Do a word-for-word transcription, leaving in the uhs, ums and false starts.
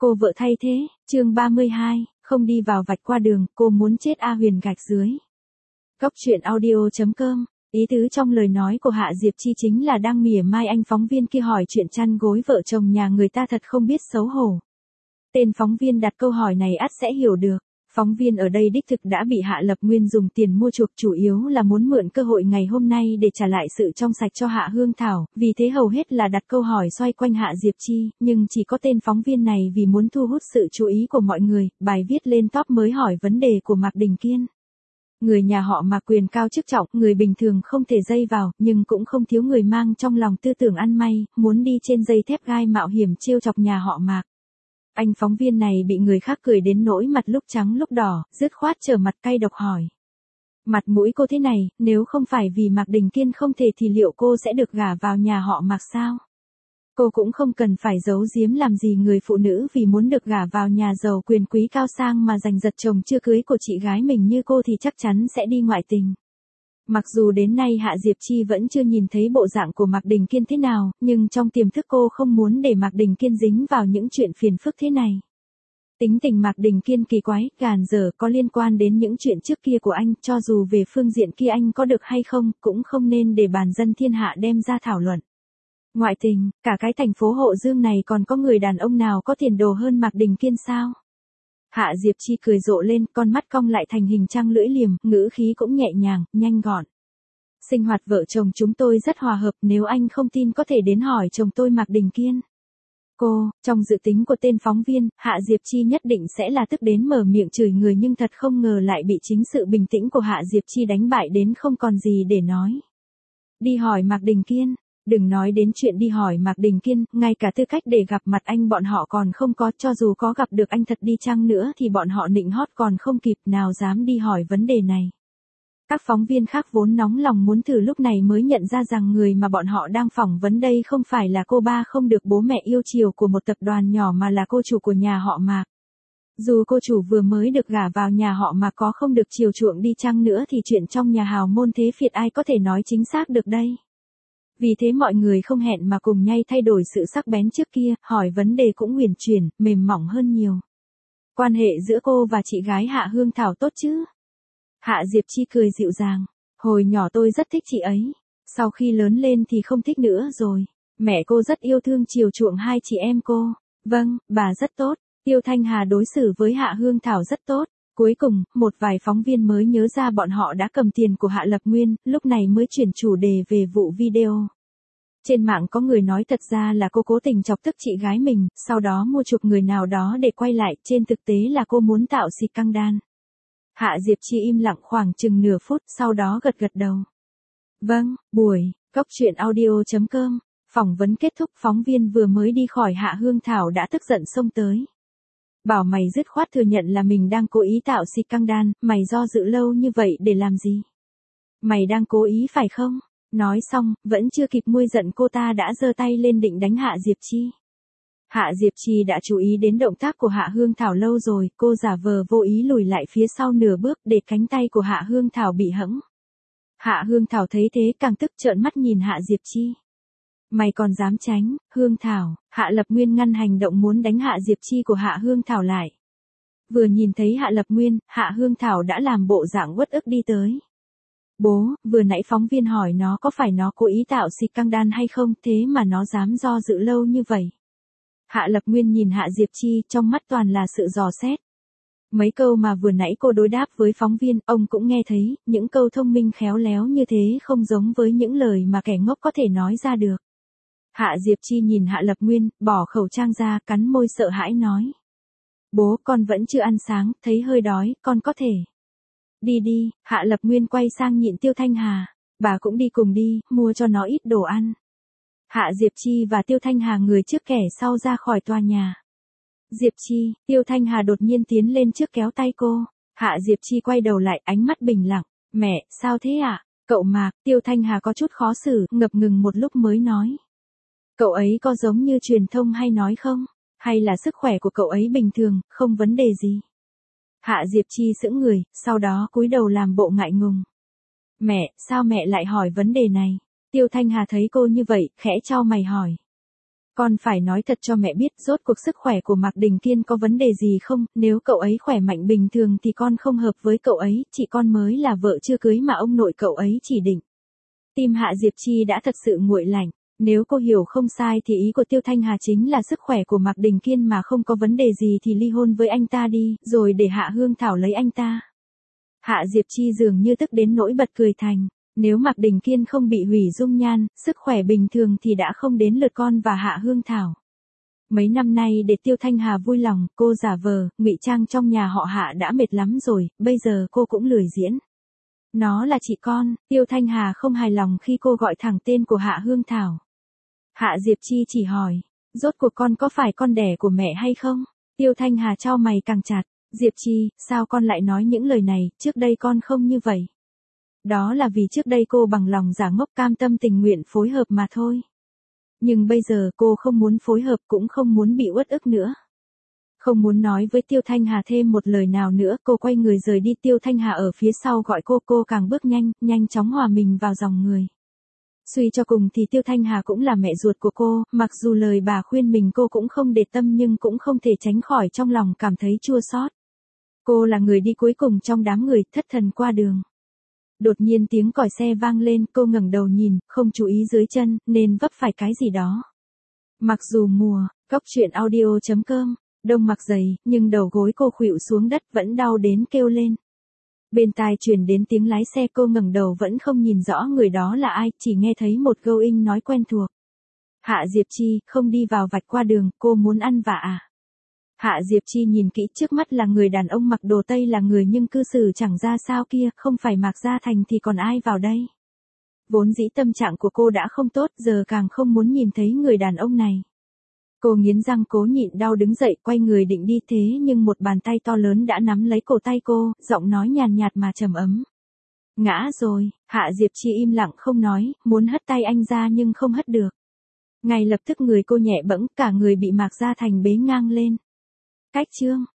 Cô vợ thay thế, chương ba mươi hai, không đi vào vạch qua đường, cô muốn chết A Huyền gạch dưới. Góc truyện audio chấm com, ý tứ trong lời nói của Hạ Diệp Chi chính là đang mỉa mai anh phóng viên kia hỏi chuyện chăn gối vợ chồng nhà người ta thật không biết xấu hổ. Tên phóng viên đặt câu hỏi này ắt sẽ hiểu được. Phóng viên ở đây đích thực đã bị Hạ Lập Nguyên dùng tiền mua chuộc, chủ yếu là muốn mượn cơ hội ngày hôm nay để trả lại sự trong sạch cho Hạ Hương Thảo, vì thế hầu hết là đặt câu hỏi xoay quanh Hạ Diệp Chi, nhưng chỉ có tên phóng viên này vì muốn thu hút sự chú ý của mọi người, bài viết lên top mới hỏi vấn đề của Mạc Đình Kiên. Người nhà họ Mạc quyền cao chức trọng, người bình thường không thể dây vào, nhưng cũng không thiếu người mang trong lòng tư tưởng ăn may, muốn đi trên dây thép gai mạo hiểm trêu chọc nhà họ Mạc. Anh phóng viên này bị người khác cười đến nỗi mặt lúc trắng lúc đỏ, dứt khoát trở mặt cay độc hỏi. Mặt mũi cô thế này, nếu không phải vì Mạc Đình Kiên không thể thì liệu cô sẽ được gả vào nhà họ Mạc sao? Cô cũng không cần phải giấu giếm làm gì người phụ nữ vì muốn được gả vào nhà giàu quyền quý cao sang mà giành giật chồng chưa cưới của chị gái mình như cô thì chắc chắn sẽ đi ngoại tình. Mặc dù đến nay Hạ Diệp Chi vẫn chưa nhìn thấy bộ dạng của Mạc Đình Kiên thế nào, nhưng trong tiềm thức cô không muốn để Mạc Đình Kiên dính vào những chuyện phiền phức thế này. Tính tình Mạc Đình Kiên kỳ quái, gàn dở có liên quan đến những chuyện trước kia của anh, cho dù về phương diện kia anh có được hay không, cũng không nên để bàn dân thiên hạ đem ra thảo luận. Ngoại tình, cả cái thành phố Hộ Dương này còn có người đàn ông nào có tiền đồ hơn Mạc Đình Kiên sao? Hạ Diệp Chi cười rộ lên, con mắt cong lại thành hình trăng lưỡi liềm, ngữ khí cũng nhẹ nhàng, nhanh gọn. Sinh hoạt vợ chồng chúng tôi rất hòa hợp, nếu anh không tin có thể đến hỏi chồng tôi Mạc Đình Kiên. Cô, trong dự tính của tên phóng viên, Hạ Diệp Chi nhất định sẽ là tức đến mở miệng chửi người nhưng thật không ngờ lại bị chính sự bình tĩnh của Hạ Diệp Chi đánh bại đến không còn gì để nói. Đi hỏi Mạc Đình Kiên. Đừng nói đến chuyện đi hỏi Mạc Đình Kiên, ngay cả tư cách để gặp mặt anh bọn họ còn không có, cho dù có gặp được anh thật đi chăng nữa thì bọn họ nịnh hót còn không kịp, nào dám đi hỏi vấn đề này. Các phóng viên khác vốn nóng lòng muốn thử lúc này mới nhận ra rằng người mà bọn họ đang phỏng vấn đây không phải là cô ba không được bố mẹ yêu chiều của một tập đoàn nhỏ mà là cô chủ của nhà họ Mạc. Dù cô chủ vừa mới được gả vào nhà họ Mạc có không được chiều chuộng đi chăng nữa thì chuyện trong nhà hào môn thế phiệt ai có thể nói chính xác được đây. Vì thế mọi người không hẹn mà cùng nhay thay đổi sự sắc bén trước kia, hỏi vấn đề cũng huyền chuyển, mềm mỏng hơn nhiều. Quan hệ giữa cô và chị gái Hạ Hương Thảo tốt chứ? Hạ Diệp Chi cười dịu dàng. Hồi nhỏ tôi rất thích chị ấy. Sau khi lớn lên thì không thích nữa rồi. Mẹ cô rất yêu thương chiều chuộng hai chị em cô. Vâng, bà rất tốt. Tiêu Thanh Hà đối xử với Hạ Hương Thảo rất tốt. Cuối cùng, một vài phóng viên mới nhớ ra bọn họ đã cầm tiền của Hạ Lập Nguyên, lúc này mới chuyển chủ đề về vụ video. Trên mạng có người nói thật ra là cô cố tình chọc tức chị gái mình, sau đó mua chuộc người nào đó để quay lại, trên thực tế là cô muốn tạo xì căng đan. Hạ Diệp Chi im lặng khoảng chừng nửa phút, sau đó gật gật đầu. Vâng, buổi, góc truyện audio chấm com, phỏng vấn kết thúc, phóng viên vừa mới đi khỏi Hạ Hương Thảo đã tức giận xông tới. Bảo mày dứt khoát thừa nhận là mình đang cố ý tạo xì căng đan, mày do dự lâu như vậy để làm gì? Mày đang cố ý phải không? Nói xong, vẫn chưa kịp nguôi giận cô ta đã giơ tay lên định đánh Hạ Diệp Chi. Hạ Diệp Chi đã chú ý đến động tác của Hạ Hương Thảo lâu rồi, cô giả vờ vô ý lùi lại phía sau nửa bước để cánh tay của Hạ Hương Thảo bị hẫng. Hạ Hương Thảo thấy thế càng tức trợn mắt nhìn Hạ Diệp Chi. Mày còn dám tránh, Hương Thảo, Hạ Lập Nguyên ngăn hành động muốn đánh Hạ Diệp Chi của Hạ Hương Thảo lại. Vừa nhìn thấy Hạ Lập Nguyên, Hạ Hương Thảo đã làm bộ dạng uất ức đi tới. Bố, vừa nãy phóng viên hỏi nó có phải nó cố ý tạo xì căng đan hay không, thế mà nó dám do dự lâu như vậy. Hạ Lập Nguyên nhìn Hạ Diệp Chi, trong mắt toàn là sự dò xét. Mấy câu mà vừa nãy cô đối đáp với phóng viên, ông cũng nghe thấy, những câu thông minh khéo léo như thế không giống với những lời mà kẻ ngốc có thể nói ra được. Hạ Diệp Chi nhìn Hạ Lập Nguyên, bỏ khẩu trang ra, cắn môi sợ hãi nói. Bố, con vẫn chưa ăn sáng, thấy hơi đói, con có thể. Đi đi, Hạ Lập Nguyên quay sang nhịn Tiêu Thanh Hà. Bà cũng đi cùng đi, mua cho nó ít đồ ăn. Hạ Diệp Chi và Tiêu Thanh Hà người trước kẻ sau ra khỏi tòa nhà. Diệp Chi, Tiêu Thanh Hà đột nhiên tiến lên trước kéo tay cô. Hạ Diệp Chi quay đầu lại, ánh mắt bình lặng. Mẹ, sao thế ạ? À? Cậu Mạc, Tiêu Thanh Hà có chút khó xử, ngập ngừng một lúc mới nói. Cậu ấy có giống như truyền thông hay nói không? Hay là sức khỏe của cậu ấy bình thường, không vấn đề gì? Hạ Diệp Chi sững người, sau đó cúi đầu làm bộ ngại ngùng. Mẹ, sao mẹ lại hỏi vấn đề này? Tiêu Thanh Hà thấy cô như vậy, khẽ chau mày hỏi. Con phải nói thật cho mẹ biết rốt cuộc sức khỏe của Mạc Đình Kiên có vấn đề gì không, nếu cậu ấy khỏe mạnh bình thường thì con không hợp với cậu ấy, chị con mới là vợ chưa cưới mà ông nội cậu ấy chỉ định. Tim Hạ Diệp Chi đã thật sự nguội lạnh, nếu cô hiểu không sai thì ý của Tiêu Thanh Hà chính là sức khỏe của Mạc Đình Kiên mà không có vấn đề gì thì ly hôn với anh ta đi, rồi để Hạ Hương Thảo lấy anh ta. Hạ Diệp Chi dường như tức đến nỗi bật cười thành. Nếu Mạc Đình Kiên không bị hủy dung nhan, sức khỏe bình thường thì đã không đến lượt con và Hạ Hương Thảo. Mấy năm nay để Tiêu Thanh Hà vui lòng, cô giả vờ, ngụy trang trong nhà họ Hạ đã mệt lắm rồi, bây giờ cô cũng lười diễn. Nó là chị con, Tiêu Thanh Hà không hài lòng khi cô gọi thẳng tên của Hạ Hương Thảo. Hạ Diệp Chi chỉ hỏi, rốt cuộc con có phải con đẻ của mẹ hay không? Tiêu Thanh Hà chau mày càng chặt, Diệp Chi, sao con lại nói những lời này, trước đây con không như vậy. Đó là vì trước đây cô bằng lòng giả ngốc cam tâm tình nguyện phối hợp mà thôi. Nhưng bây giờ cô không muốn phối hợp cũng không muốn bị uất ức nữa. Không muốn nói với Tiêu Thanh Hà thêm một lời nào nữa, cô quay người rời đi. Tiêu Thanh Hà ở phía sau gọi cô, cô càng bước nhanh, nhanh chóng hòa mình vào dòng người. Suy cho cùng thì Tiêu Thanh Hà cũng là mẹ ruột của cô, mặc dù lời bà khuyên mình cô cũng không để tâm nhưng cũng không thể tránh khỏi trong lòng cảm thấy chua xót. Cô là người đi cuối cùng trong đám người, thất thần qua đường. Đột nhiên tiếng còi xe vang lên, cô ngẩng đầu nhìn, không chú ý dưới chân, nên vấp phải cái gì đó. Mặc dù mùa, Cóc truyện audio chấm com, đông mặc dày, nhưng đầu gối cô khuỵu xuống đất vẫn đau đến kêu lên. Bên tai truyền đến tiếng lái xe, cô ngẩng đầu vẫn không nhìn rõ người đó là ai, chỉ nghe thấy một câu inh nói quen thuộc. Hạ Diệp Chi, không đi vào vạch qua đường, cô muốn ăn vạ à? Hạ Diệp Chi nhìn kỹ, trước mắt là người đàn ông mặc đồ Tây là người nhưng cư xử chẳng ra sao kia, không phải Mạc Gia Thành thì còn ai vào đây. Vốn dĩ tâm trạng của cô đã không tốt, giờ càng không muốn nhìn thấy người đàn ông này. Cô nghiến răng cố nhịn đau đứng dậy, quay người định đi thế nhưng một bàn tay to lớn đã nắm lấy cổ tay cô, giọng nói nhàn nhạt mà trầm ấm. Ngã rồi, Hạ Diệp Chi im lặng không nói, muốn hất tay anh ra nhưng không hất được. Ngay lập tức người cô nhẹ bẫng, cả người bị Mạc Gia Thành bế ngang lên. Cách chương